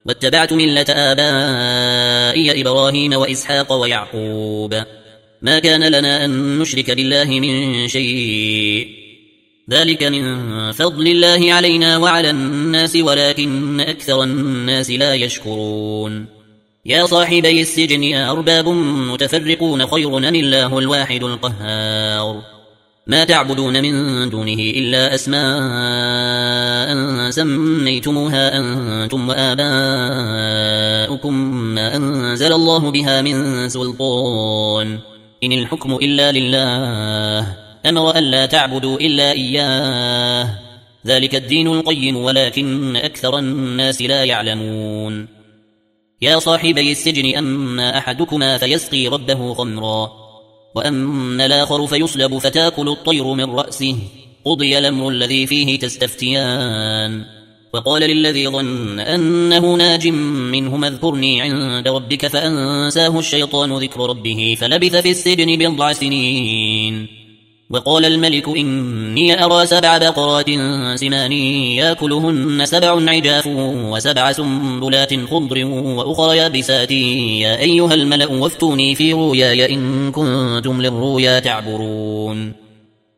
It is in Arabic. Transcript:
واتبعت ملة آبائي إبراهيم وإسحاق ويعقوب ما كان لنا أن نشرك بالله من شيء ذلك من فضل الله علينا وعلى الناس ولكن أكثر الناس لا يشكرون يا صاحبي السجن أرباب متفرقون خير أم الله الواحد القهار ما تعبدون من دونه إلا أسماء سميتموها أنتم وآباؤكم ما أنزل الله بها من سلطان إن الحكم إلا لله أمر أن لا تعبدوا إلا إياه ذلك الدين القيم ولكن أكثر الناس لا يعلمون يا صاحبي السجن أما أحدكما فيسقي ربه خمرا وأما الآخر فيصلب فتاكل الطير من رأسه قضي الأمر الذي فيه تستفتيان وقال للذي ظن أنه ناج منهما اذكرني عند ربك فأنساه الشيطان ذكر ربه فلبث في السجن بضع سنين وقال الملك إني أرى 7 بقرات سمان يأكلهن 7 عجاف و7 سنبلات خضر وأخرى يابسات يا أيها الملأ وافتوني في رؤياي إن كنتم للرؤيا تعبرون